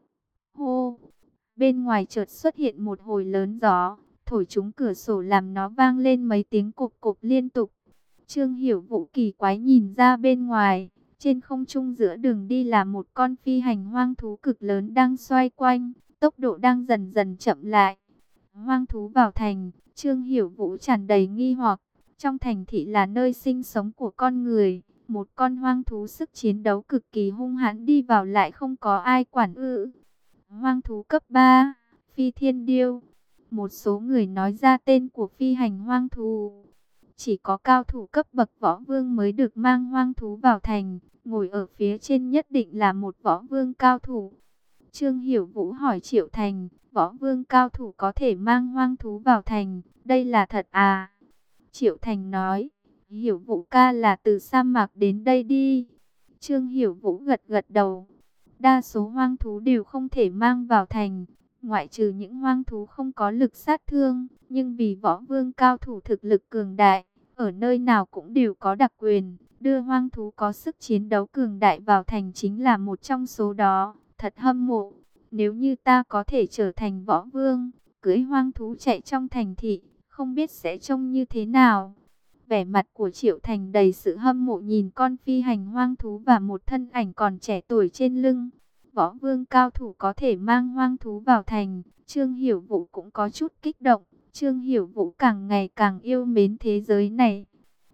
Hô! Bên ngoài chợt xuất hiện một hồi lớn gió, thổi trúng cửa sổ làm nó vang lên mấy tiếng cộp cộp liên tục. Trương Hiểu Vũ kỳ quái nhìn ra bên ngoài, trên không trung giữa đường đi là một con phi hành hoang thú cực lớn đang xoay quanh, tốc độ đang dần dần chậm lại. Hoang thú vào thành, Trương Hiểu Vũ tràn đầy nghi hoặc, trong thành thị là nơi sinh sống của con người, một con hoang thú sức chiến đấu cực kỳ hung hãn đi vào lại không có ai quản ư. Hoang thú cấp ba, Phi Thiên Điêu. Một số người nói ra tên của phi hành hoang thú. Chỉ có cao thủ cấp bậc võ vương mới được mang hoang thú vào thành, ngồi ở phía trên nhất định là một võ vương cao thủ. Trương Hiểu Vũ hỏi Triệu Thành, võ vương cao thủ có thể mang hoang thú vào thành, đây là thật à? Triệu Thành nói, Hiểu Vũ ca là từ sa mạc đến đây đi. Trương Hiểu Vũ gật gật đầu. Đa số hoang thú đều không thể mang vào thành, ngoại trừ những hoang thú không có lực sát thương, nhưng vì võ vương cao thủ thực lực cường đại, ở nơi nào cũng đều có đặc quyền, đưa hoang thú có sức chiến đấu cường đại vào thành chính là một trong số đó, thật hâm mộ. Nếu như ta có thể trở thành võ vương, cưỡi hoang thú chạy trong thành thị, không biết sẽ trông như thế nào. Vẻ mặt của Triệu Thành đầy sự hâm mộ nhìn con phi hành hoang thú và một thân ảnh còn trẻ tuổi trên lưng. Võ vương cao thủ có thể mang hoang thú vào thành, Trương Hiểu Vũ cũng có chút kích động. Trương Hiểu Vũ càng ngày càng yêu mến thế giới này.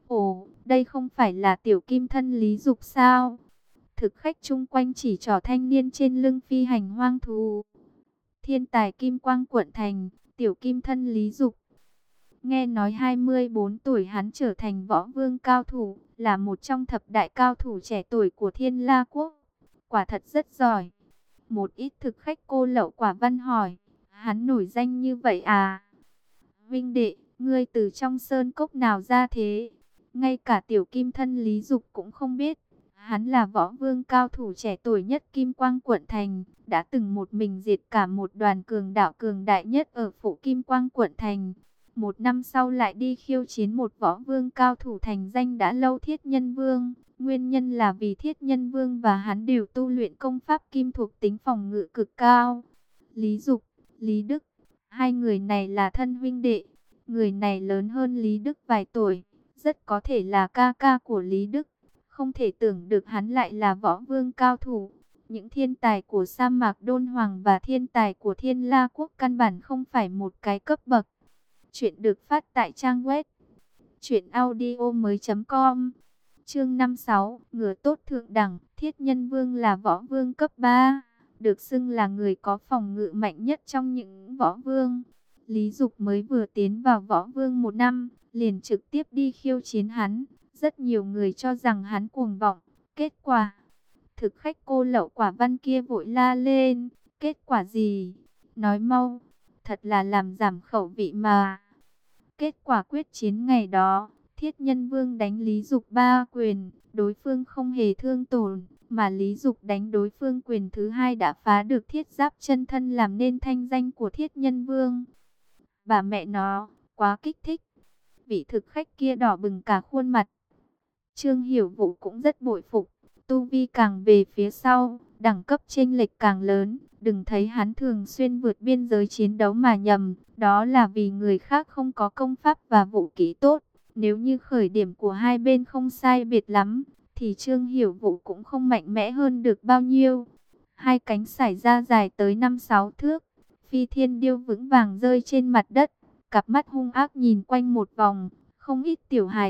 Ồ, đây không phải là tiểu kim thân Lý Dục sao? Thực khách chung quanh chỉ trỏ thanh niên trên lưng phi hành hoang thú. Thiên tài kim quang quận thành, tiểu kim thân Lý Dục. Nghe nói hai mươi bốn tuổi hắn trở thành võ vương cao thủ, là một trong thập đại cao thủ trẻ tuổi của Thiên La Quốc. Quả thật rất giỏi. Một ít thực khách cô lậu quả văn hỏi, hắn nổi danh như vậy à? Vinh đệ, ngươi từ trong sơn cốc nào ra thế? Ngay cả tiểu kim thân Lý Dục cũng không biết. Hắn là võ vương cao thủ trẻ tuổi nhất Kim Quang quận thành, đã từng một mình diệt cả một đoàn cường đạo cường đại nhất ở phủ Kim Quang quận thành. Một năm sau lại đi khiêu chiến một võ vương cao thủ thành danh đã lâu Thiết Nhân Vương. Nguyên nhân là vì Thiết Nhân Vương và hắn đều tu luyện công pháp kim thuộc tính phòng ngự cực cao. Lý Dục, Lý Đức, hai người này là thân huynh đệ. Người này lớn hơn Lý Đức vài tuổi, rất có thể là ca ca của Lý Đức. Không thể tưởng được hắn lại là võ vương cao thủ. Những thiên tài của sa mạc Đôn Hoàng và thiên tài của Thiên La Quốc căn bản không phải một cái cấp bậc. Chuyện được phát tại trang web truyện audio mới chấm com. Chương năm mươi sáu, ngựa tốt thượng đẳng. Thiết Nhân Vương là võ vương cấp ba, được xưng là người có phòng ngự mạnh nhất trong những võ vương. Lý Dục mới vừa tiến vào võ vương một năm, liền trực tiếp đi khiêu chiến hắn. Rất nhiều người cho rằng hắn cuồng vọng. Kết quả, thực khách cô lậu quả văn kia vội la lên. Kết quả gì? Nói mau, thật là làm giảm khẩu vị mà. Kết quả quyết chiến ngày đó, Thiết Nhân Vương đánh Lý Dục ba quyền, đối phương không hề thương tổn, mà Lý Dục đánh đối phương quyền thứ hai đã phá được thiết giáp chân thân làm nên thanh danh của Thiết Nhân Vương. Bà mẹ nó, quá kích thích. Vị thực khách kia đỏ bừng cả khuôn mặt. Trương Hiểu Vũ cũng rất bội phục, tu vi càng về phía sau, đẳng cấp chênh lệch càng lớn. Đừng thấy hắn thường xuyên vượt biên giới chiến đấu mà nhầm, đó là vì người khác không có công pháp và vũ khí tốt. Nếu như khởi điểm của hai bên không sai biệt lắm, thì Trương Hiểu Vũ cũng không mạnh mẽ hơn được bao nhiêu. Hai cánh sải ra dài tới năm sáu thước, Phi Thiên Điêu vững vàng rơi trên mặt đất, cặp mắt hung ác nhìn quanh một vòng, không ít tiểu hài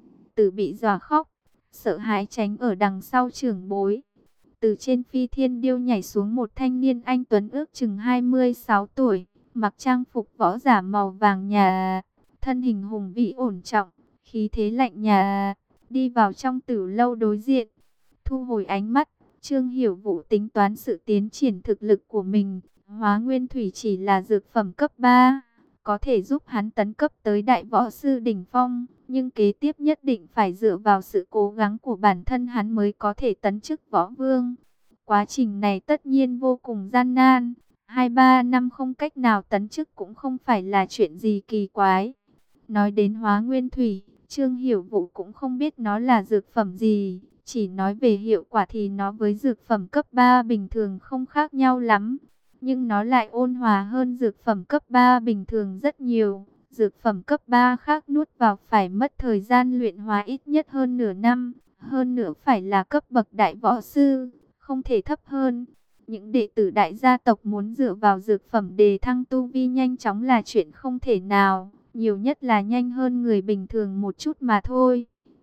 tử bị dọa khóc, sợ hãi tránh ở đằng sau trưởng bối. Từ trên Phi Thiên Điêu nhảy xuống một thanh niên anh tuấn ước chừng hai mươi sáu tuổi, mặc trang phục võ giả màu vàng nhà, thân hình hùng vĩ ổn trọng, khí thế lạnh nhà, đi vào trong tử lâu đối diện, thu hồi ánh mắt, Trương Hiểu Vũ tính toán sự tiến triển thực lực của mình, Hóa Nguyên Thủy chỉ là dược phẩm cấp ba, có thể giúp hắn tấn cấp tới đại võ sư đỉnh phong, nhưng kế tiếp nhất định phải dựa vào sự cố gắng của bản thân hắn mới có thể tấn chức võ vương. Quá trình này tất nhiên vô cùng gian nan, hai ba năm không cách nào tấn chức cũng không phải là chuyện gì kỳ quái. Nói đến Hóa Nguyên Thủy, Trương Hiểu Vũ cũng không biết nó là dược phẩm gì, chỉ nói về hiệu quả thì nó với dược phẩm cấp ba bình thường không khác nhau lắm. Nhưng nó lại ôn hòa hơn dược phẩm cấp ba bình thường rất nhiều. Dược phẩm cấp ba khác nuốt vào phải mất thời gian luyện hóa ít nhất hơn nửa năm. Hơn nữa phải là cấp bậc đại võ sư, không thể thấp hơn. Những đệ tử đại gia tộc muốn dựa vào dược phẩm đề thăng tu vi nhanh chóng là chuyện không thể nào. Nhiều nhất là nhanh hơn người bình thường một chút mà thôi.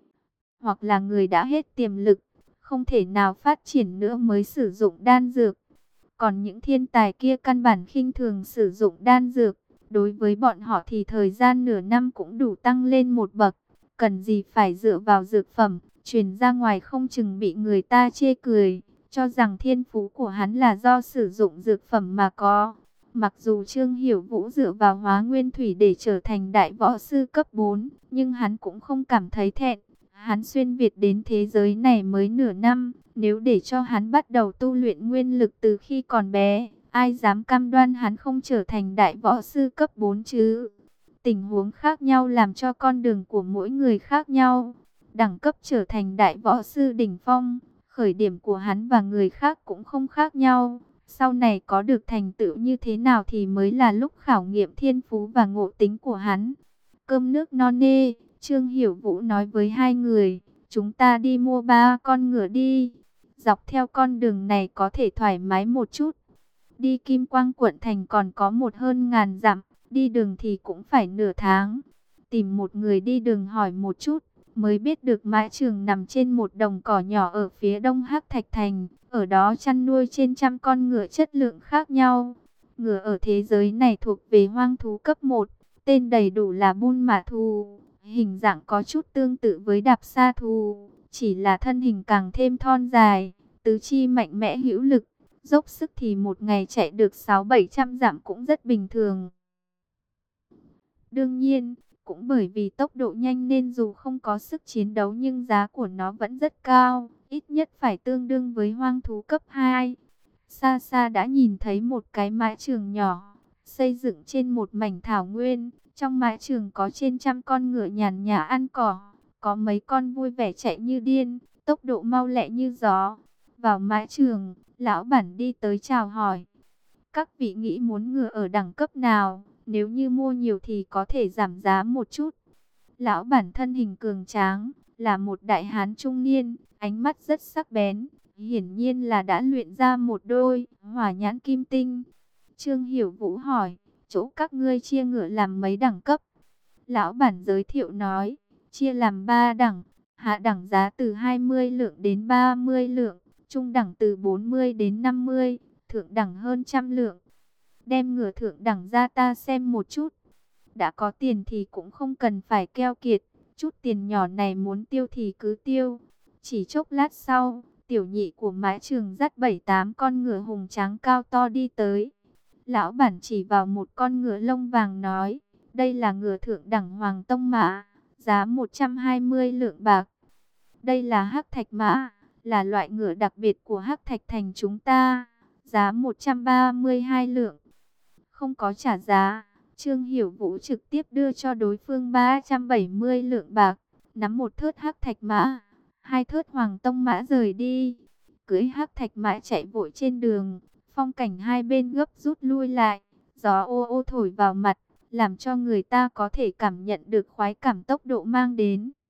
Hoặc là người đã hết tiềm lực, không thể nào phát triển nữa mới sử dụng đan dược. Còn những thiên tài kia căn bản khinh thường sử dụng đan dược. Đối với bọn họ thì thời gian nửa năm cũng đủ tăng lên một bậc. Cần gì phải dựa vào dược phẩm, truyền ra ngoài không chừng bị người ta chê cười, cho rằng thiên phú của hắn là do sử dụng dược phẩm mà có. Mặc dù Trương Hiểu Vũ dựa vào Hóa Nguyên Thủy để trở thành đại võ sư cấp bốn, nhưng hắn cũng không cảm thấy thẹn. Hắn xuyên Việt đến thế giới này mới nửa năm, nếu để cho hắn bắt đầu tu luyện nguyên lực từ khi còn bé, ai dám cam đoan hắn không trở thành đại võ sư cấp bốn chứ? Tình huống khác nhau làm cho con đường của mỗi người khác nhau. Đẳng cấp trở thành đại võ sư đỉnh phong, khởi điểm của hắn và người khác cũng không khác nhau. Sau này có được thành tựu như thế nào thì mới là lúc khảo nghiệm thiên phú và ngộ tính của hắn. Cơm nước no nê, Trương Hiểu Vũ nói với hai người, chúng ta đi mua ba con ngựa đi. Dọc theo con đường này có thể thoải mái một chút. Đi Kim Quang quận thành còn có một hơn ngàn dặm, đi đường thì cũng phải nửa tháng. Tìm một người đi đường hỏi một chút, mới biết được mã trường nằm trên một đồng cỏ nhỏ ở phía đông Hắc Thạch Thành. Ở đó chăn nuôi trên trăm con ngựa chất lượng khác nhau. Ngựa ở thế giới này thuộc về hoang thú cấp một, tên đầy đủ là Bun Mã Thù. Hình dạng có chút tương tự với Đạp Sa Thù, chỉ là thân hình càng thêm thon dài, tứ chi mạnh mẽ hữu lực, dốc sức thì một ngày chạy được sáu bảy trăm dặm cũng rất bình thường. Đương nhiên, cũng bởi vì tốc độ nhanh nên dù không có sức chiến đấu nhưng giá của nó vẫn rất cao, ít nhất phải tương đương với hoang thú cấp hai. Xa xa đã nhìn thấy một cái mã trường nhỏ, xây dựng trên một mảnh thảo nguyên. Trong mã trường có trên trăm con ngựa nhàn nhã ăn cỏ, có mấy con vui vẻ chạy như điên, tốc độ mau lẹ như gió. Vào mã trường, lão bản đi tới chào hỏi. Các vị nghĩ muốn ngựa ở đẳng cấp nào, nếu như mua nhiều thì có thể giảm giá một chút. Lão bản thân hình cường tráng, là một đại hán trung niên, ánh mắt rất sắc bén, hiển nhiên là đã luyện ra một đôi hỏa nhãn kim tinh. Trương Hiểu Vũ hỏi, chỗ các ngươi chia ngựa làm mấy đẳng cấp? Lão bản giới thiệu nói, chia làm ba đẳng, hạ đẳng giá từ hai mươi lượng đến ba mươi lượng, trung đẳng từ bốn mươi đến năm mươi, thượng đẳng hơn trăm lượng. Đem ngựa thượng đẳng ra ta xem một chút. Đã có tiền thì cũng không cần phải keo kiệt, chút tiền nhỏ này muốn tiêu thì cứ tiêu. Chỉ chốc lát sau, tiểu nhị của mã trường dắt bảy tám con ngựa hùng tráng cao to đi tới. Lão bản chỉ vào một con ngựa lông vàng nói, đây là ngựa thượng đẳng Hoàng Tông Mã, giá một trăm hai mươi lượng bạc. Đây là Hắc Thạch Mã, là loại ngựa đặc biệt của Hắc Thạch Thành chúng ta, giá một trăm ba mươi hai lượng. Không có trả giá, Trương Hiểu Vũ trực tiếp đưa cho đối phương ba trăm bảy mươi lượng bạc, nắm một thớt Hắc Thạch Mã, hai thớt Hoàng Tông Mã rời đi. Cưỡi Hắc Thạch Mã chạy vội trên đường, phong cảnh hai bên gấp rút lui lại, gió ô ô thổi vào mặt, làm cho người ta có thể cảm nhận được khoái cảm tốc độ mang đến.